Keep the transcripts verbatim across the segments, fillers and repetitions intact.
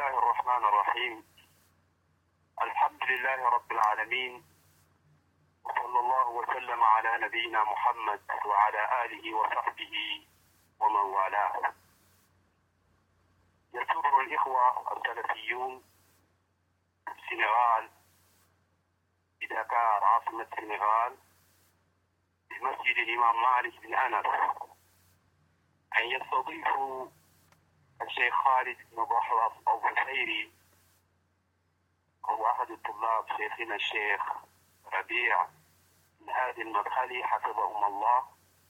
الله الرحمن الرحيم. الحمد لله رب العالمين، وصلى الله وسلم على نبينا محمد وعلى آله وصحبه ومن والاه. يسر الإخوة السلفيون في السنغال بدكار عاصمة السنغال في مسجد الإمام مالك بن أنس أن يستضيفوا الشيخ خالد بن ضحوة البصيري، هو أحد الطلاب شيخنا الشيخ ربيع بن هادي المدخلي حفظهم الله،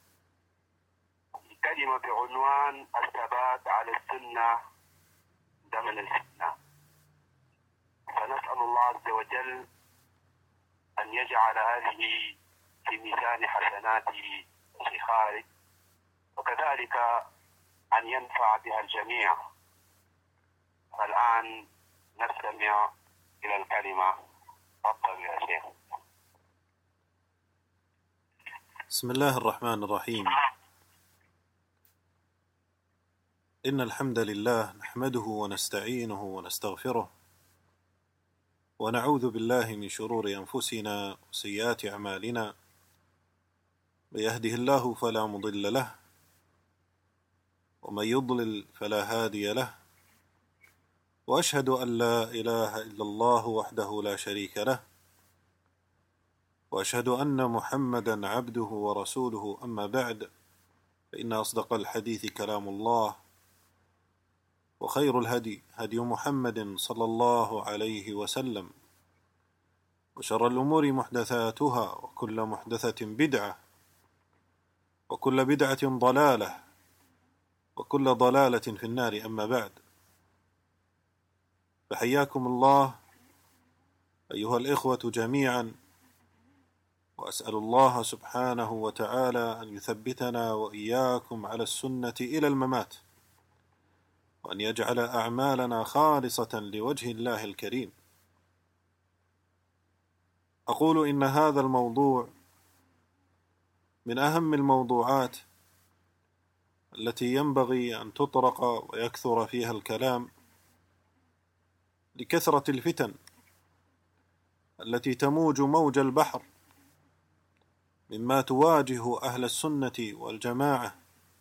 كلمة بعنوان الثبات على السنة زمن الفتنة. فنسأل الله عز وجل أن يجعل هذه في ميزان حسنات الشيخ خالد، وكذلك أن ينفع بها الجميع. الآن نستمع إلى الكلمة. تفضل يا شيخ. بسم الله الرحمن الرحيم. إن الحمد لله نحمده ونستعينه ونستغفره، ونعوذ بالله من شرور أنفسنا وسيئات أعمالنا. من يهده الله فلا مضل له، ومن يضلل فلا هادي له، وأشهد أن لا إله إلا الله وحده لا شريك له، وأشهد أن محمدا عبده ورسوله. أما بعد، فإن أصدق الحديث كلام الله، وخير الهدي هدي محمد صلى الله عليه وسلم، وشر الأمور محدثاتها، وكل محدثة بدعة، وكل بدعة ضلالة، وكل ضلالة في النار. أما بعد، فحياكم الله أيها الإخوة جميعا، وأسأل الله سبحانه وتعالى أن يثبتنا وإياكم على السنة إلى الممات، وأن يجعل أعمالنا خالصة لوجه الله الكريم. أقول إن هذا الموضوع من أهم الموضوعات التي ينبغي أن تطرق ويكثر فيها الكلام، لكثرة الفتن التي تموج موج البحر مما تواجه أهل السنة والجماعة.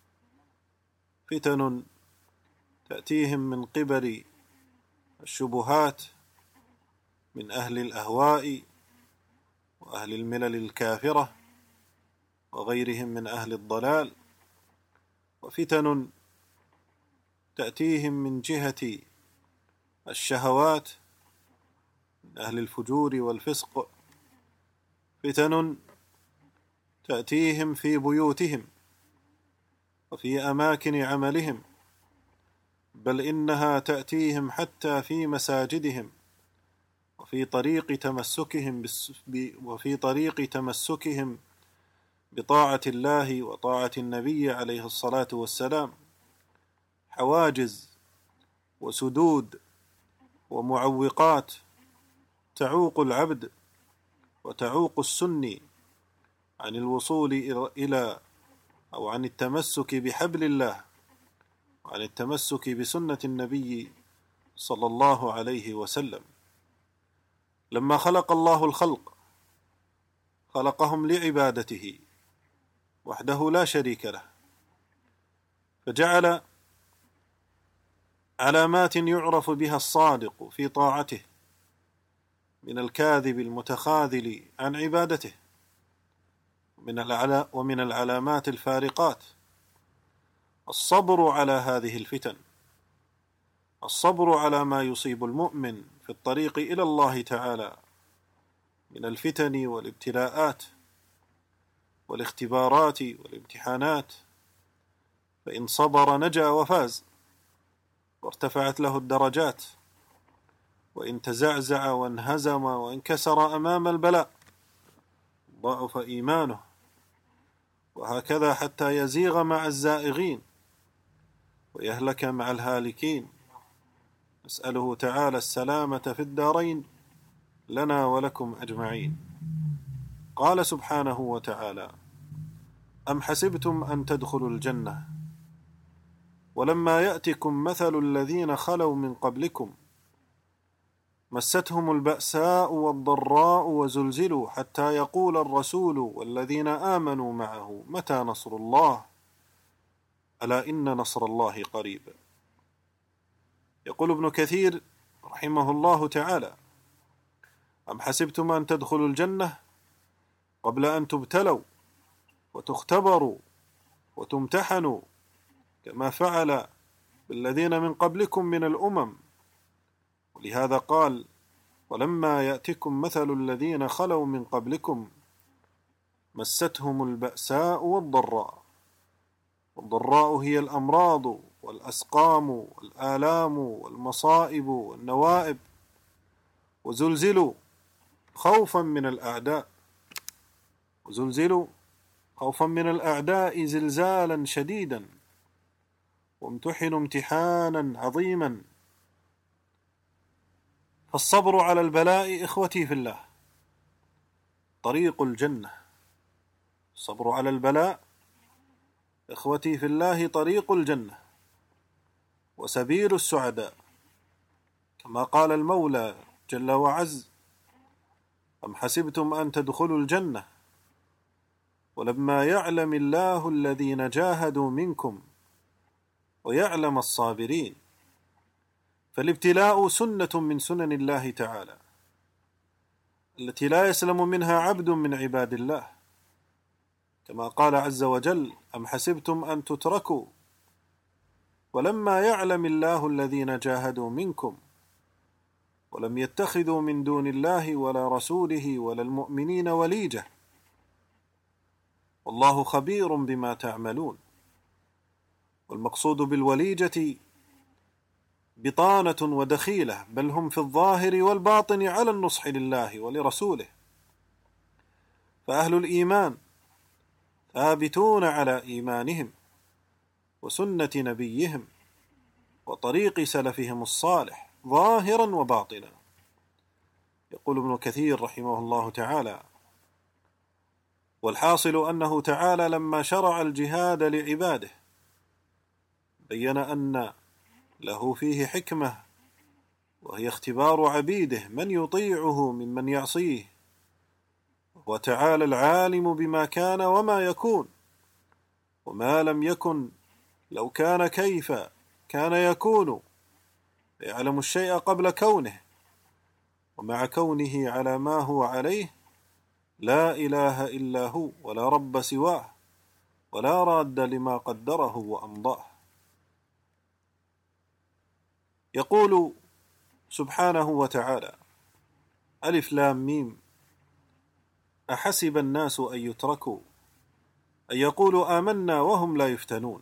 فتن تأتيهم من قبل الشبهات من أهل الأهواء وأهل الملل الكافرة وغيرهم من أهل الضلال، وفتن تأتيهم من جهة الشهوات من أهل الفجور والفسق، فتن تأتيهم في بيوتهم وفي أماكن عملهم، بل إنها تأتيهم حتى في مساجدهم، وفي طريق تمسكهم وفي طريق تمسكهم بطاعة الله وطاعة النبي عليه الصلاة والسلام، حواجز وسدود ومعوقات تعوق العبد وتعوق السني عن الوصول إلى أو عن التمسك بحبل الله، وعن التمسك بسنة النبي صلى الله عليه وسلم. لما خلق الله الخلق خلقهم لعبادته وحده لا شريك له، فجعل علامات يعرف بها الصادق في طاعته من الكاذب المتخاذل عن عبادته، ومن العلامات الفارقات الصبر على هذه الفتن، الصبر على ما يصيب المؤمن في الطريق إلى الله تعالى من الفتن والابتلاءات والاختبارات والامتحانات، فإن صبر نجا وفاز وارتفعت له الدرجات، وإن تزعزع وانهزم وانكسر أمام البلاء ضعف إيمانه، وهكذا حتى يزيغ مع الزائغين ويهلك مع الهالكين. نسأله تعالى السلامة في الدارين لنا ولكم أجمعين. قال سبحانه وتعالى: أم حسبتم أن تدخلوا الجنة ولما يأتكم مثل الذين خلوا من قبلكم مستهم البأساء والضراء وزلزلوا حتى يقول الرسول والذين آمنوا معه متى نصر الله ألا إن نصر الله قريب. يقول ابن كثير رحمه الله تعالى: أم حسبتم أن تدخلوا الجنة قبل أن تبتلوا وتختبروا وتمتحنوا كما فعل بالذين من قبلكم من الأمم. ولهذا قال: ولما يأتكم مثل الذين خلوا من قبلكم مستهم البأساء والضراء. والضراء هي الأمراض والأسقام والآلام والمصائب والنوائب. وزلزلوا خوفا من الأعداء وزلزلوا خوفا من الأعداء زلزالا شديدا، وامتحنوا امتحانا عظيما. فالصبر على البلاء إخوتي في الله طريق الجنة. الصبر على البلاء إخوتي في الله طريق الجنة وسبيل السعداء، كما قال المولى جل وعز: أم حسبتم أن تدخلوا الجنة ولما يعلم الله الذين جاهدوا منكم ويعلم الصابرين. فالابتلاء سنة من سنن الله تعالى التي لا يسلم منها عبد من عباد الله، كما قال عز وجل: أم حسبتم أن تتركوا ولما يعلم الله الذين جاهدوا منكم ولم يتخذوا من دون الله ولا رسوله ولا المؤمنين وليجة والله خبير بما تعملون. والمقصود بالوليجة بطانة ودخيلة، بل هم في الظاهر والباطن على النصح لله ولرسوله. فأهل الإيمان ثابتون على إيمانهم وسنة نبيهم وطريق سلفهم الصالح ظاهرا وباطنا. يقول ابن كثير رحمه الله تعالى: والحاصل أنه تعالى لما شرع الجهاد لعباده بين أن له فيه حكمة، وهي اختبار عبيده من يطيعه ممن يعصيه، وتعالى العالم بما كان وما يكون، وما لم يكن لو كان كيف كان يكون، يعلم الشيء قبل كونه، ومع كونه على ما هو عليه لا إله إلا هو ولا رب سواه ولا راد لما قدره وأمضاه. يقول سبحانه وتعالى: ألف لام ميم أحسب الناس أن يتركوا أن يقولوا آمنا وهم لا يفتنون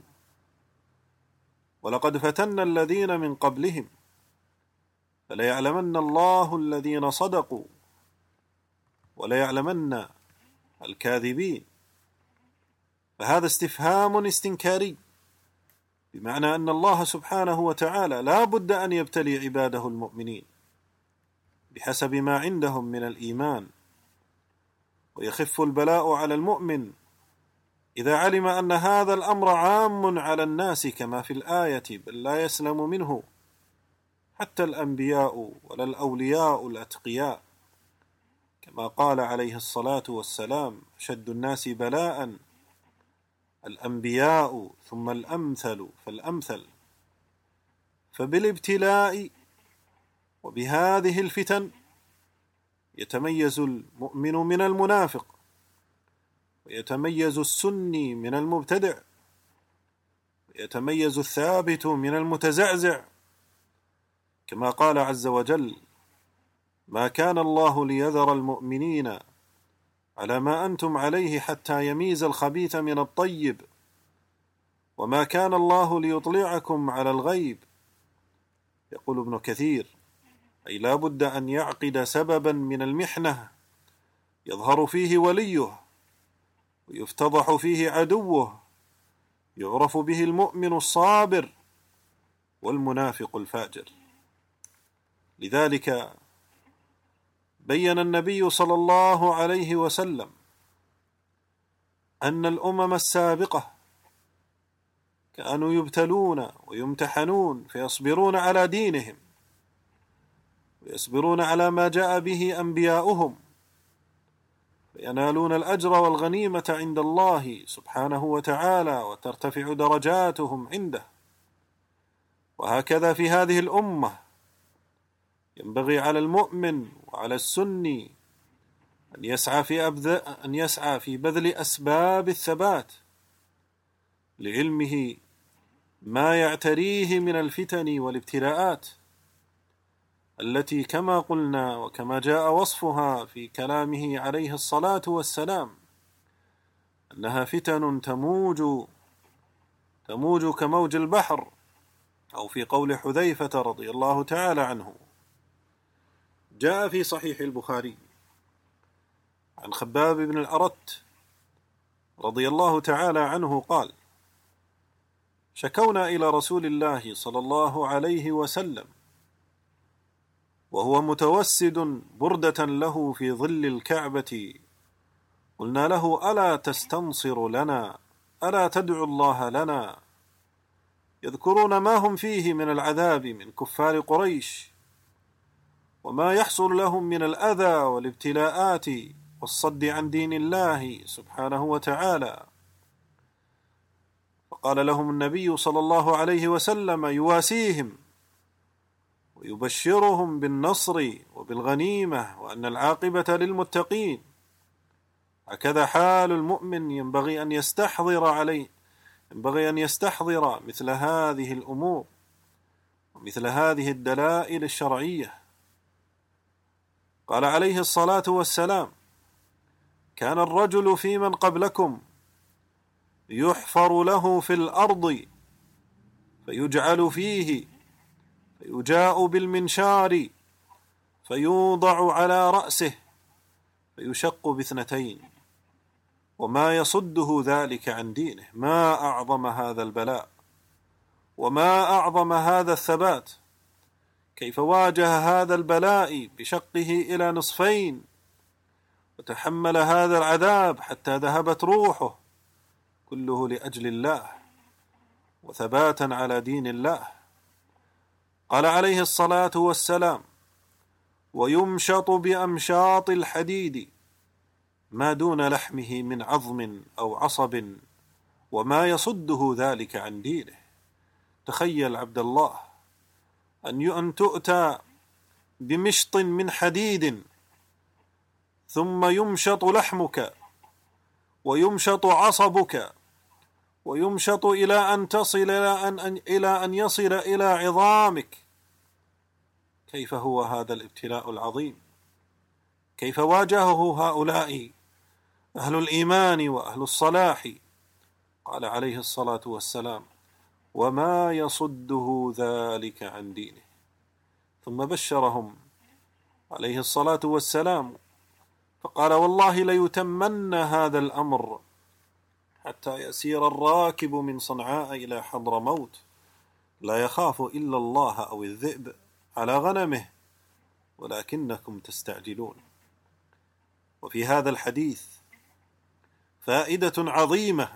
ولقد فتنا الذين من قبلهم فليعلمن الله الذين صدقوا وليعلمن الكاذبين. فهذا استفهام استنكاري، بمعنى أن الله سبحانه وتعالى لا بد أن يبتلي عباده المؤمنين بحسب ما عندهم من الإيمان، ويخف البلاء على المؤمن إذا علم أن هذا الأمر عام على الناس كما في الآية، بل لا يسلم منه حتى الأنبياء ولا الأولياء الأتقياء، كما قال عليه الصلاة والسلام: أشد الناس بلاء الأنبياء ثم الأمثل فالأمثل. فبالابتلاء وبهذه الفتن يتميز المؤمن من المنافق، ويتميز السني من المبتدع، ويتميز الثابت من المتزعزع، كما قال عز وجل: ما كان الله ليذر المؤمنين على ما أنتم عليه حتى يميز الخبيث من الطيب وما كان الله ليطلعكم على الغيب. يقول ابن كثير: أي لا بد أن يعقد سببا من المحنة يظهر فيه وليه ويفتضح فيه عدوه، يعرف به المؤمن الصابر والمنافق الفاجر. لذلك بين النبي صلى الله عليه وسلم أن الأمم السابقة كانوا يبتلون ويمتحنون فيصبرون على دينهم ويصبرون على ما جاء به أنبياؤهم فينالون الأجر والغنيمة عند الله سبحانه وتعالى وترتفع درجاتهم عنده. وهكذا في هذه الأمة ينبغي على المؤمن وعلى السني أن يسعى في أبذ... أن يسعى في بذل أسباب الثبات لعلمه ما يعتريه من الفتن والابتلاءات التي كما قلنا وكما جاء وصفها في كلامه عليه الصلاة والسلام أنها فتن تموج تموج كموج البحر، أو في قول حذيفة رضي الله تعالى عنه جاء في صحيح البخاري عن خباب بن الأرت رضي الله تعالى عنه قال: شكونا إلى رسول الله صلى الله عليه وسلم وهو متوسد بردة له في ظل الكعبة، قلنا له: ألا تستنصر لنا؟ ألا تدعو الله لنا؟ يذكرون ما هم فيه من العذاب من كفار قريش وما يحصل لهم من الأذى والابتلاءات والصد عن دين الله سبحانه وتعالى. فقال لهم النبي صلى الله عليه وسلم يواسيهم ويبشرهم بالنصر وبالغنيمة وأن العاقبة للمتقين. هكذا حال المؤمن، ينبغي أن يستحضر عليه ينبغي أن يستحضر مثل هذه الأمور ومثل هذه الدلائل الشرعية. قال عليه الصلاة والسلام: كان الرجل في من قبلكم يحفر له في الأرض فيجعل فيه فيجاء بالمنشار فيوضع على رأسه فيشق باثنتين وما يصده ذلك عن دينه. ما أعظم هذا البلاء وما أعظم هذا الثبات! كيف واجه هذا البلاء بشقه إلى نصفين وتحمل هذا العذاب حتى ذهبت روحه، كله لأجل الله وثباتا على دين الله. قال عليه الصلاة والسلام: ويمشط بأمشاط الحديد ما دون لحمه من عظم أو عصب وما يصده ذلك عن دينه. تخيل عبد الله أن تؤتى بمشط من حديد ثم يمشط لحمك ويمشط عصبك ويمشط إلى أن تصل إلى أن, إلى أن يصل إلى عظامك. كيف هو هذا الابتلاء العظيم؟ كيف واجهه هؤلاء أهل الإيمان وأهل الصلاح؟ قال عليه الصلاة والسلام: وما يصده ذلك عن دينه. ثم بشرهم عليه الصلاة والسلام فقال: والله ليتمن هذا الأمر حتى يسير الراكب من صنعاء إلى حضرموت لا يخاف إلا الله أو الذئب على غنمه ولكنكم تستعجلون. وفي هذا الحديث فائدة عظيمة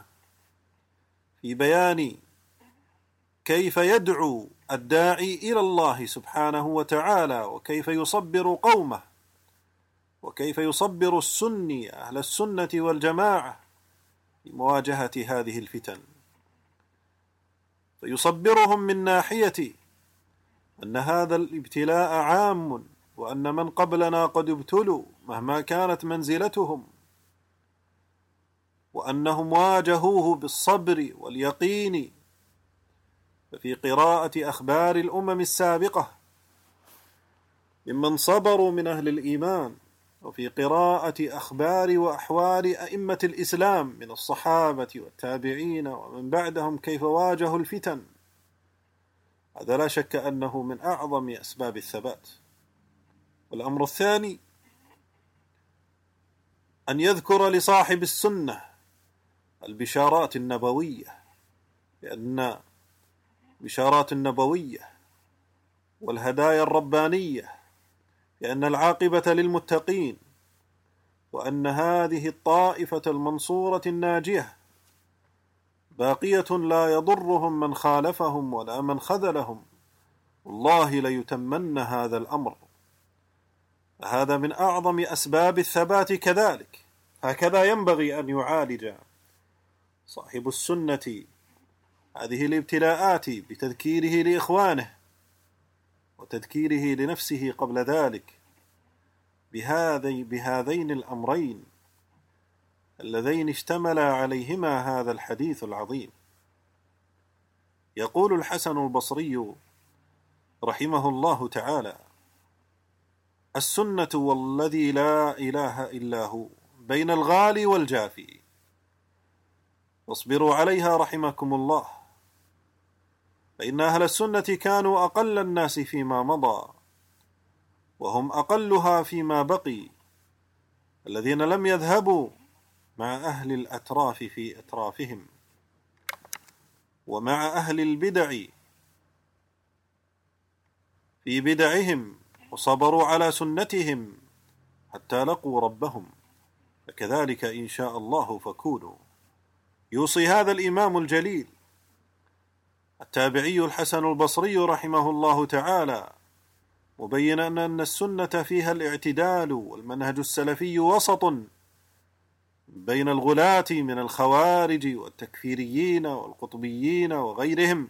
في بيان كيف يدعو الداعي إلى الله سبحانه وتعالى وكيف يصبر قومه وكيف يصبر السني أهل السنة والجماعة لمواجهة هذه الفتن. فيصبرهم من ناحية أن هذا الابتلاء عام وأن من قبلنا قد ابتلوا مهما كانت منزلتهم وأنهم واجهوه بالصبر واليقين. ففي قراءة أخبار الأمم السابقة ممن صبروا من أهل الإيمان وفي قراءة أخبار وأحوال أئمة الإسلام من الصحابة والتابعين ومن بعدهم كيف واجهوا الفتن، هذا لا شك أنه من أعظم أسباب الثبات. والأمر الثاني أن يذكر لصاحب السنة البشارات النبوية، لأن البشارات النبوية والهدايا الربانية لأن العاقبة للمتقين وأن هذه الطائفة المنصورة الناجية باقية لا يضرهم من خالفهم ولا من خذلهم. والله ليتمن هذا الأمر هذا من أعظم أسباب الثبات كذلك. هكذا ينبغي أن يعالج صاحب السنة هذه الابتلاءات بتذكيره لإخوانه وتذكيره لنفسه قبل ذلك بهذي بهذين الأمرين اللذين اشتمل عليهما هذا الحديث العظيم. يقول الحسن البصري رحمه الله تعالى: السنة والذي لا إله إلا هو بين الغالي والجافي، واصبروا عليها رحمكم الله، فإن أهل السنة كانوا أقل الناس فيما مضى، وهم أقلها فيما بقي، الذين لم يذهبوا مع أهل الأتراف في أترافهم، ومع أهل البدع في بدعهم، وصبروا على سنتهم حتى لقوا ربهم، فكذلك إن شاء الله فكونوا. يوصي هذا الإمام الجليل التابعي الحسن البصري رحمه الله تعالى، مبينا أن السنة فيها الاعتدال، والمنهج السلفي وسط بين الغلاة من الخوارج والتكفيريين والقطبيين وغيرهم،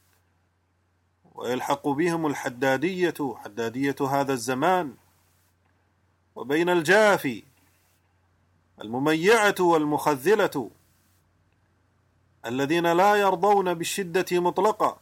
ويلحق بهم الحدادية حدادية هذا الزمان، وبين الجافي المميعة والمخذلة الذين لا يرضون بالشدة مطلقا،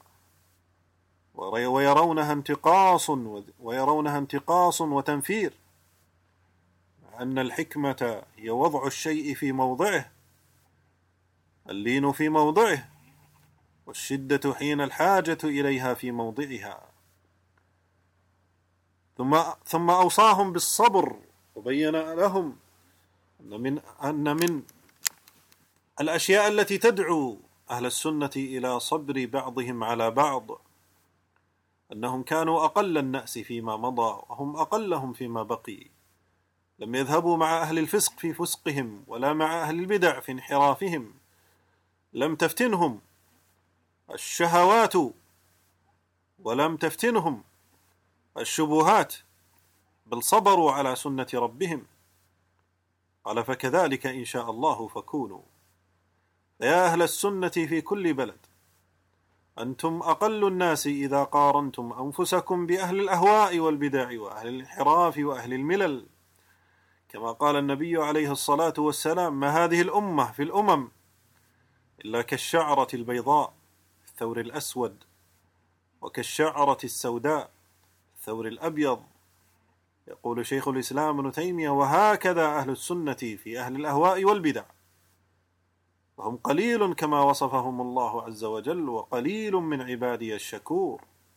ويرونها انتقاص ويرونها انتقاص وتنفير، مع أن الحكمة هي وضع الشيء في موضعه، اللين في موضعه، والشدة حين الحاجة إليها في موضعها. ثم ثم أوصاهم بالصبر، وبين لهم أن من أن من الأشياء التي تدعو أهل السنة إلى صبر بعضهم على بعض أنهم كانوا أقل الناس فيما مضى، وهم أقلهم فيما بقي، لم يذهبوا مع أهل الفسق في فسقهم، ولا مع أهل البدع في انحرافهم، لم تفتنهم الشهوات ولم تفتنهم الشبهات، بل صبروا على سنة ربهم. قال: فكذلك إن شاء الله فكونوا. فيا أهل السنة في كل بلد، أنتم أقل الناس إذا قارنتم أنفسكم بأهل الأهواء والبدع وأهل الانحراف وأهل الملل، كما قال النبي عليه الصلاة والسلام: ما هذه الأمة في الأمم إلا كالشعرة البيضاء في الثور الأسود، وكالشعرة السوداء في الثور الأبيض. يقول شيخ الإسلام ابن تيمية: وهكذا أهل السنة في أهل الأهواء والبدع، وهم قليل كما وصفهم الله عز وجل، وقليل من عبادي الشكور.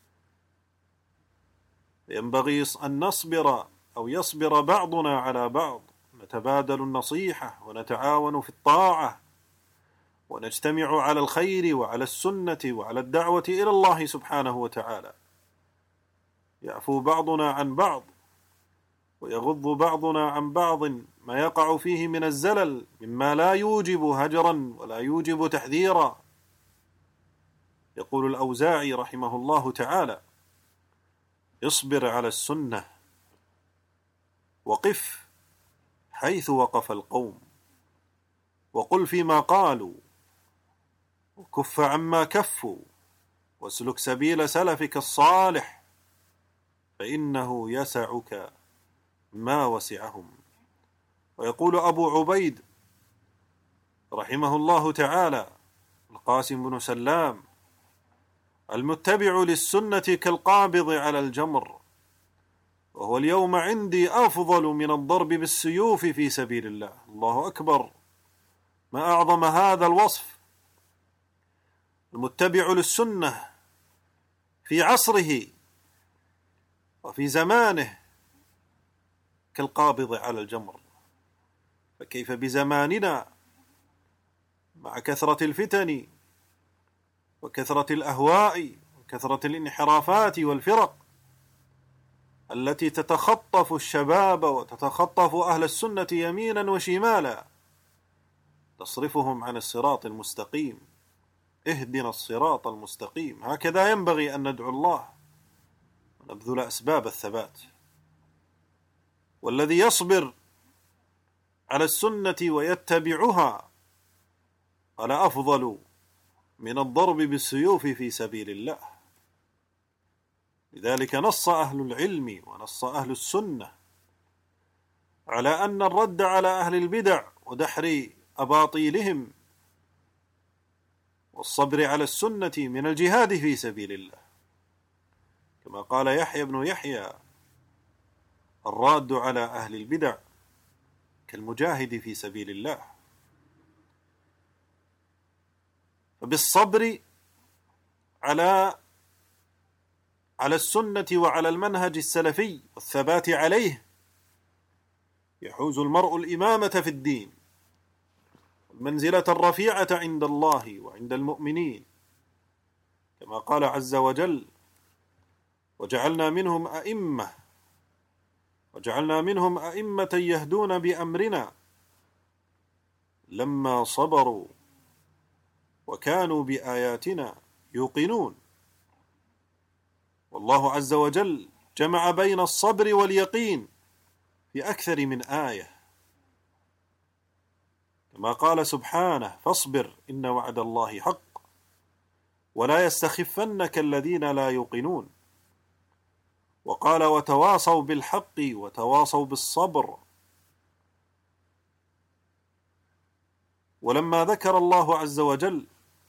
ينبغي أن نصبر أو يصبر بعضنا على بعض، نتبادل النصيحة ونتعاون في الطاعة، ونجتمع على الخير وعلى السنة وعلى الدعوة إلى الله سبحانه وتعالى. يعفو بعضنا عن بعض، ويغض بعضنا عن بعض ما يقع فيه من الزلل مما لا يوجب هجرا ولا يوجب تحذيرا. يقول الأوزاعي رحمه الله تعالى: اصبر على السنة، وقف حيث وقف القوم، وقل فيما قالوا، وكف عما كفوا، واسلك سبيل سلفك الصالح، فإنه يسعك ما وسعهم. ويقول أبو عبيد رحمه الله تعالى القاسم بن سلام: المتبع للسنة كالقابض على الجمر، وهو اليوم عندي أفضل من الضرب بالسيوف في سبيل الله. الله أكبر، ما أعظم هذا الوصف. المتبع للسنة في عصره وفي زمانه كالقابض على الجمر، فكيف بزماننا مع كثرة الفتن وكثرة الأهواء وكثرة الانحرافات والفرق التي تتخطف الشباب وتتخطف أهل السنة يمينا وشمالا، تصرفهم عن الصراط المستقيم. اهدنا الصراط المستقيم. هكذا ينبغي أن ندعو الله ونبذل أسباب الثبات. والذي يصبر على السنة ويتبعها قال أفضل من الضرب بالسيوف في سبيل الله. لذلك نص أهل العلم ونص أهل السنة على أن الرد على أهل البدع ودحر أباطيلهم والصبر على السنة من الجهاد في سبيل الله، كما قال يحيى بن يحيى: الراد على أهل البدع كالمجاهد في سبيل الله. فبالصبر على على السنة وعلى المنهج السلفي والثبات عليه يحوز المرء الإمامة في الدين والمنزلة الرفيعة عند الله وعند المؤمنين، كما قال عز وجل: وجعلنا منهم أئمة وجعلنا منهم أئمة يهدون بأمرنا لما صبروا وكانوا بآياتنا يوقنون. والله عز وجل جمع بين الصبر واليقين في أكثر من آية، كما قال سبحانه: فاصبر إن وعد الله حق ولا يستخفنك الذين لا يوقنون. وقال: وتواصوا بالحق وتواصوا بالصبر. ولما ذكر الله عز وجل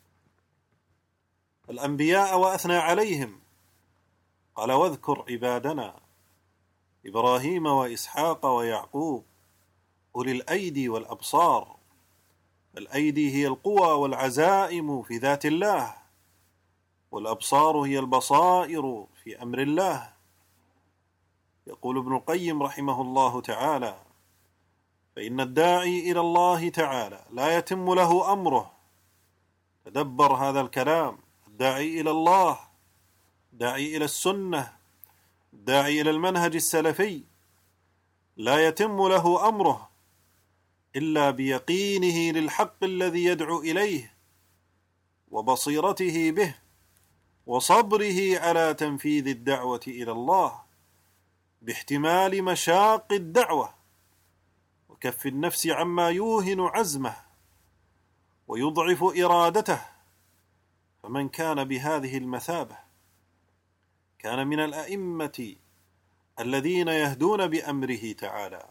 الأنبياء وأثنى عليهم قال: واذكر عبادنا إبراهيم وإسحاق ويعقوب أولي الأيدي والأبصار. الأيدي هي القوى والعزائم في ذات الله، والأبصار هي البصائر في أمر الله. يقول ابن القيم رحمه الله تعالى: فإن الداعي إلى الله تعالى لا يتم له أمره. تدبر هذا الكلام. الداعي إلى الله، داعي إلى السنة، داعي إلى المنهج السلفي لا يتم له أمره إلا بيقينه للحق الذي يدعو إليه وبصيرته به وصبره على تنفيذ الدعوة إلى الله باحتمال مشاق الدعوة وكف النفس عما يوهن عزمه ويضعف إرادته. فمن كان بهذه المثابة كان من الأئمة الذين يهدون بأمره تعالى.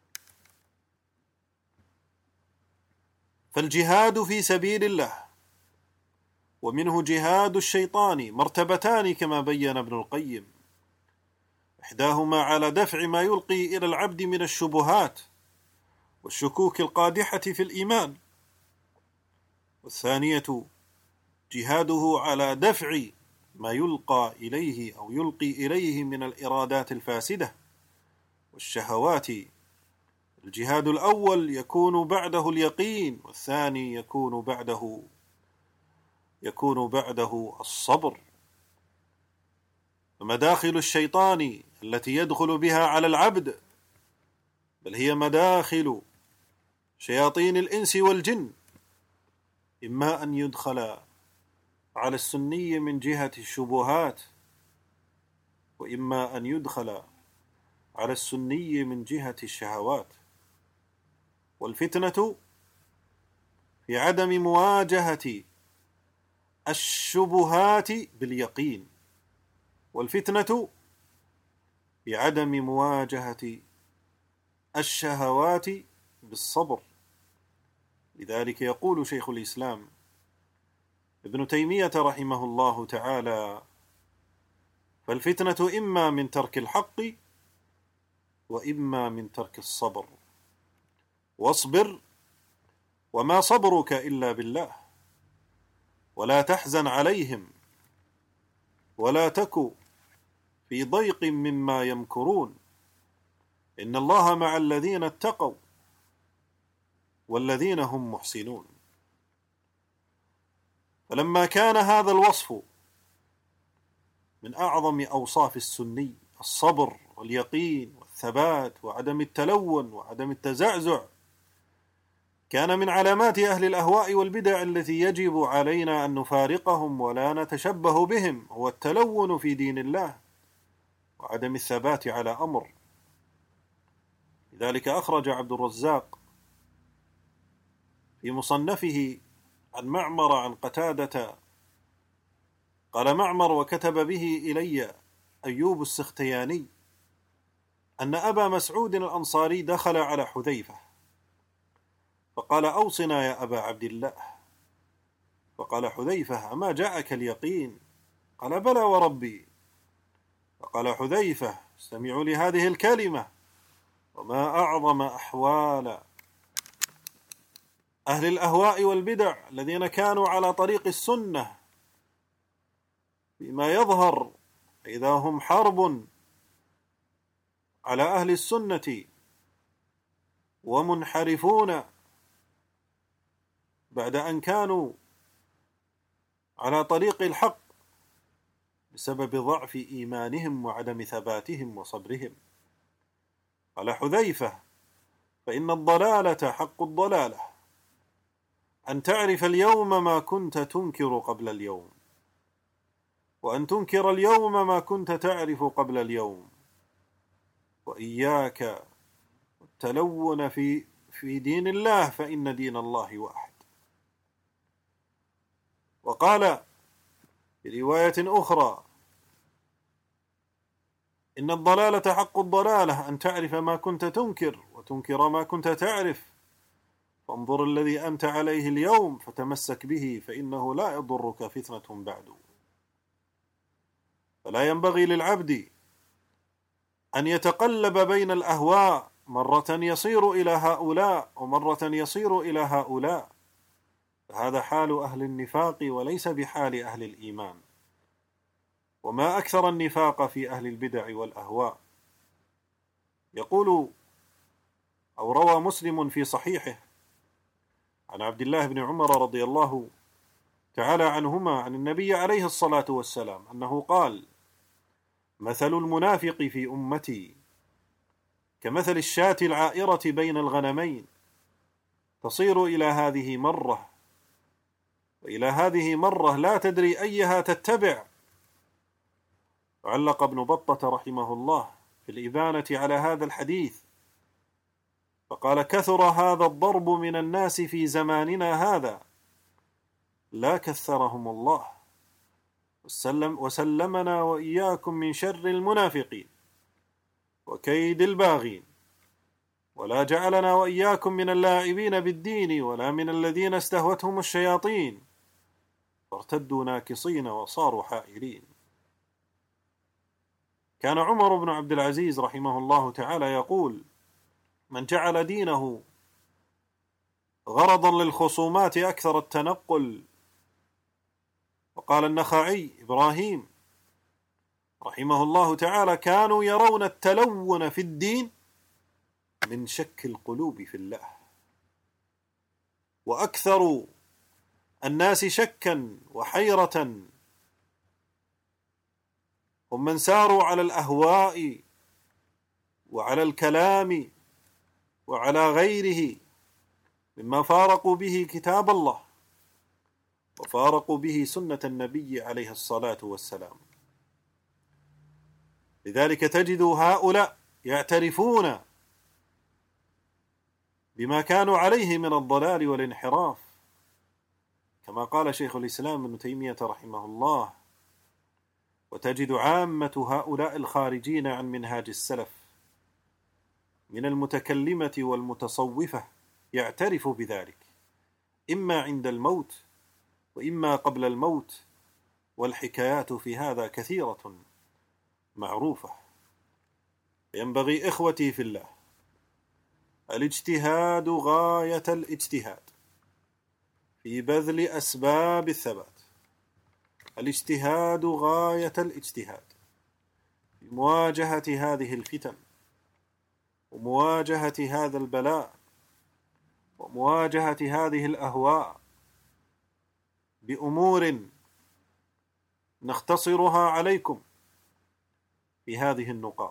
فالجهاد في سبيل الله ومنه جهاد الشيطان مرتبتان كما بين ابن القيم: إحداهما على دفع ما يلقي إلى العبد من الشبهات والشكوك القادحة في الإيمان، والثانية جهاده على دفع ما يلقى إليه أو يلقي إليه من الإرادات الفاسدة والشهوات. الجهاد الأول يكون بعده اليقين، والثاني يكون بعده يكون بعده الصبر. فمداخل الشيطان التي يدخل بها على العبد بل هي مداخل شياطين الإنس والجن، إما أن يدخل على السني من جهة الشبهات، وإما أن يدخل على السني من جهة الشهوات. والفتنة في عدم مواجهة الشبهات باليقين، والفتنة في عدم مواجهة الشهوات بالصبر. لذلك يقول شيخ الإسلام ابن تيمية رحمه الله تعالى: فالفتنة إما من ترك الحق وإما من ترك الصبر، واصبر وما صبرك إلا بالله، ولا تحزن عليهم ولا تك في ضيق مما يمكرون، إن الله مع الذين اتقوا والذين هم محسنون. فلما كان هذا الوصف من أعظم أوصاف السني، الصبر واليقين والثبات وعدم التلون وعدم التزعزع، كان من علامات أهل الأهواء والبدع التي يجب علينا أن نفارقهم ولا نتشبه بهم هو التلون في دين الله وعدم الثبات على أمر. لذلك أخرج عبد الرزاق في مصنفه عن معمر عن قتادة قال معمر: وكتب به إلي أيوب السختياني أن أبا مسعود الأنصاري دخل على حذيفة فقال: أوصنا يا أبا عبد الله. فقال حذيفة: أما جاءك اليقين؟ قال: بلى وربي. فقال حذيفة: استمعوا لهذه الكلمة: وما أعظم أحوال أهل الأهواء والبدع الذين كانوا على طريق السنة فيما يظهر، إذا هم حرب على أهل السنة ومنحرفون بعد أن كانوا على طريق الحق بسبب ضعف إيمانهم وعدم ثباتهم وصبرهم. قال حذيفة: فإن الضلالة حق الضلالة أن تعرف اليوم ما كنت تنكر قبل اليوم، وأن تنكر اليوم ما كنت تعرف قبل اليوم، وإياك التلون في في دين الله فإن دين الله واحد. وقال في رواية أخرى: إن الضلالة حق الضلالة أن تعرف ما كنت تنكر وتنكر ما كنت تعرف، فانظر الذي أنت عليه اليوم فتمسك به فإنه لا يضرك فتنة بعد. فلا ينبغي للعبد أن يتقلب بين الأهواء، مرة يصير إلى هؤلاء ومرة يصير إلى هؤلاء، فهذا حال أهل النفاق وليس بحال أهل الإيمان. وما أكثر النفاق في أهل البدع والأهواء. يقول أو روى مسلم في صحيحه عن عبد الله بن عمر رضي الله تعالى عنهما عن النبي عليه الصلاة والسلام أنه قال: مثل المنافق في أمتي كمثل الشاة العائرة بين الغنمين، تصير إلى هذه مرة وإلى هذه مرة لا تدري أيها تتبع. علق ابن بطة رحمه الله في الإبانة على هذا الحديث فقال: كثر هذا الضرب من الناس في زماننا هذا، لا كثرهم الله، وسلم وسلمنا وإياكم من شر المنافقين وكيد الباغين، ولا جعلنا وإياكم من اللاعبين بالدين ولا من الذين استهوتهم الشياطين فارتدوا ناكصين وصاروا حائرين. كان عمر بن عبد العزيز رحمه الله تعالى يقول: من جعل دينه غرضا للخصومات أكثر التنقل. وقال النخعي إبراهيم رحمه الله تعالى: كانوا يرون التلون في الدين من شك القلوب في الله. وأكثر الناس شكا وحيرة هم من ساروا على الأهواء وعلى الكلام وعلى غيره مما فارقوا به كتاب الله وفارقوا به سنة النبي عليه الصلاة والسلام. لذلك تجد هؤلاء يعترفون بما كانوا عليه من الضلال والانحراف، كما قال شيخ الإسلام ابن تيمية رحمه الله: وتجد عامة هؤلاء الخارجين عن منهاج السلف من المتكلمة والمتصوفة يعترف بذلك، إما عند الموت وإما قبل الموت، والحكايات في هذا كثيرة معروفة. ينبغي إخوتي في الله الاجتهاد غاية الاجتهاد في بذل أسباب الثبات، الاجتهاد غاية الاجتهاد في مواجهة هذه الفتن ومواجهة هذا البلاء ومواجهة هذه الأهواء بأمور نختصرها عليكم في هذه النقاط.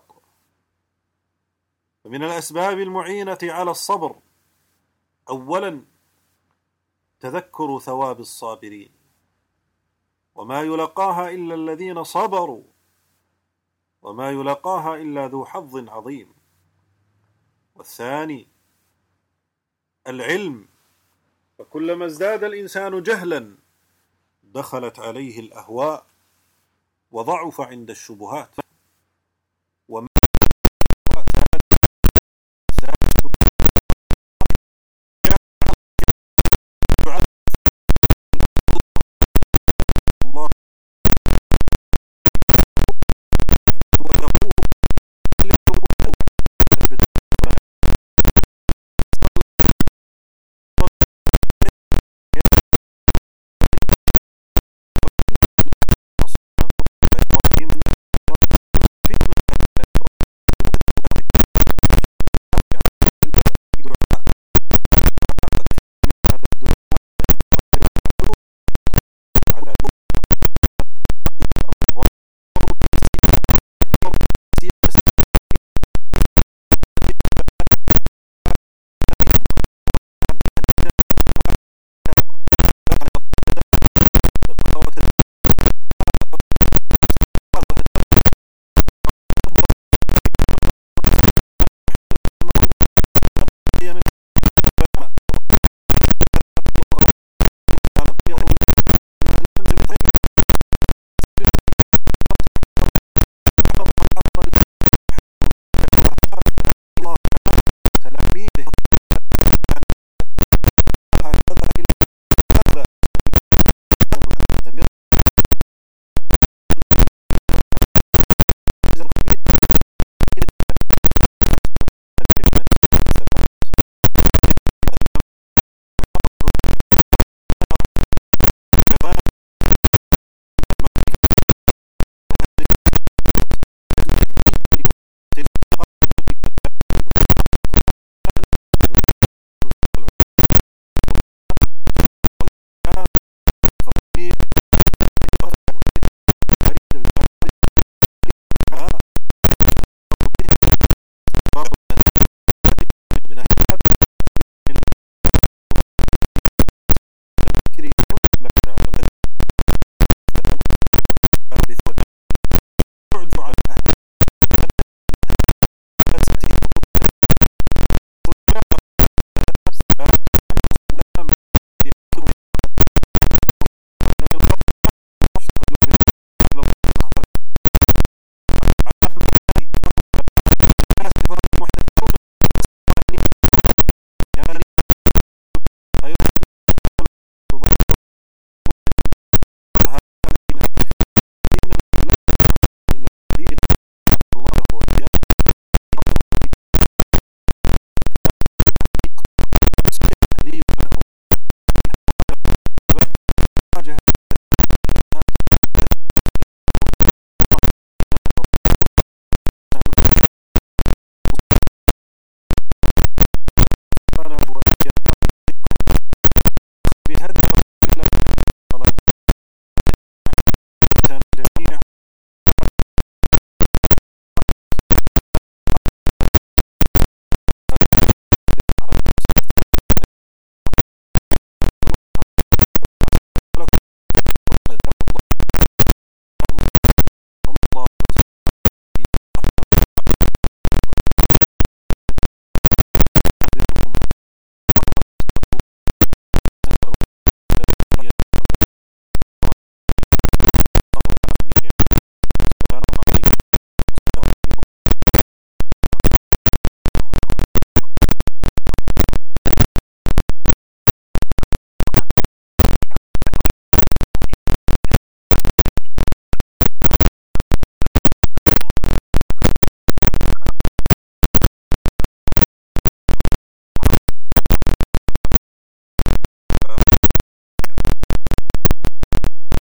فمن الأسباب المعينة على الصبر أولا تذكر ثواب الصابرين، وما يلقاها إلا الذين صبروا، وما يلقاها إلا ذو حظ عظيم. والثاني العلم، فكلما ازداد الإنسان جهلا دخلت عليه الأهواء وضعف عند الشبهات.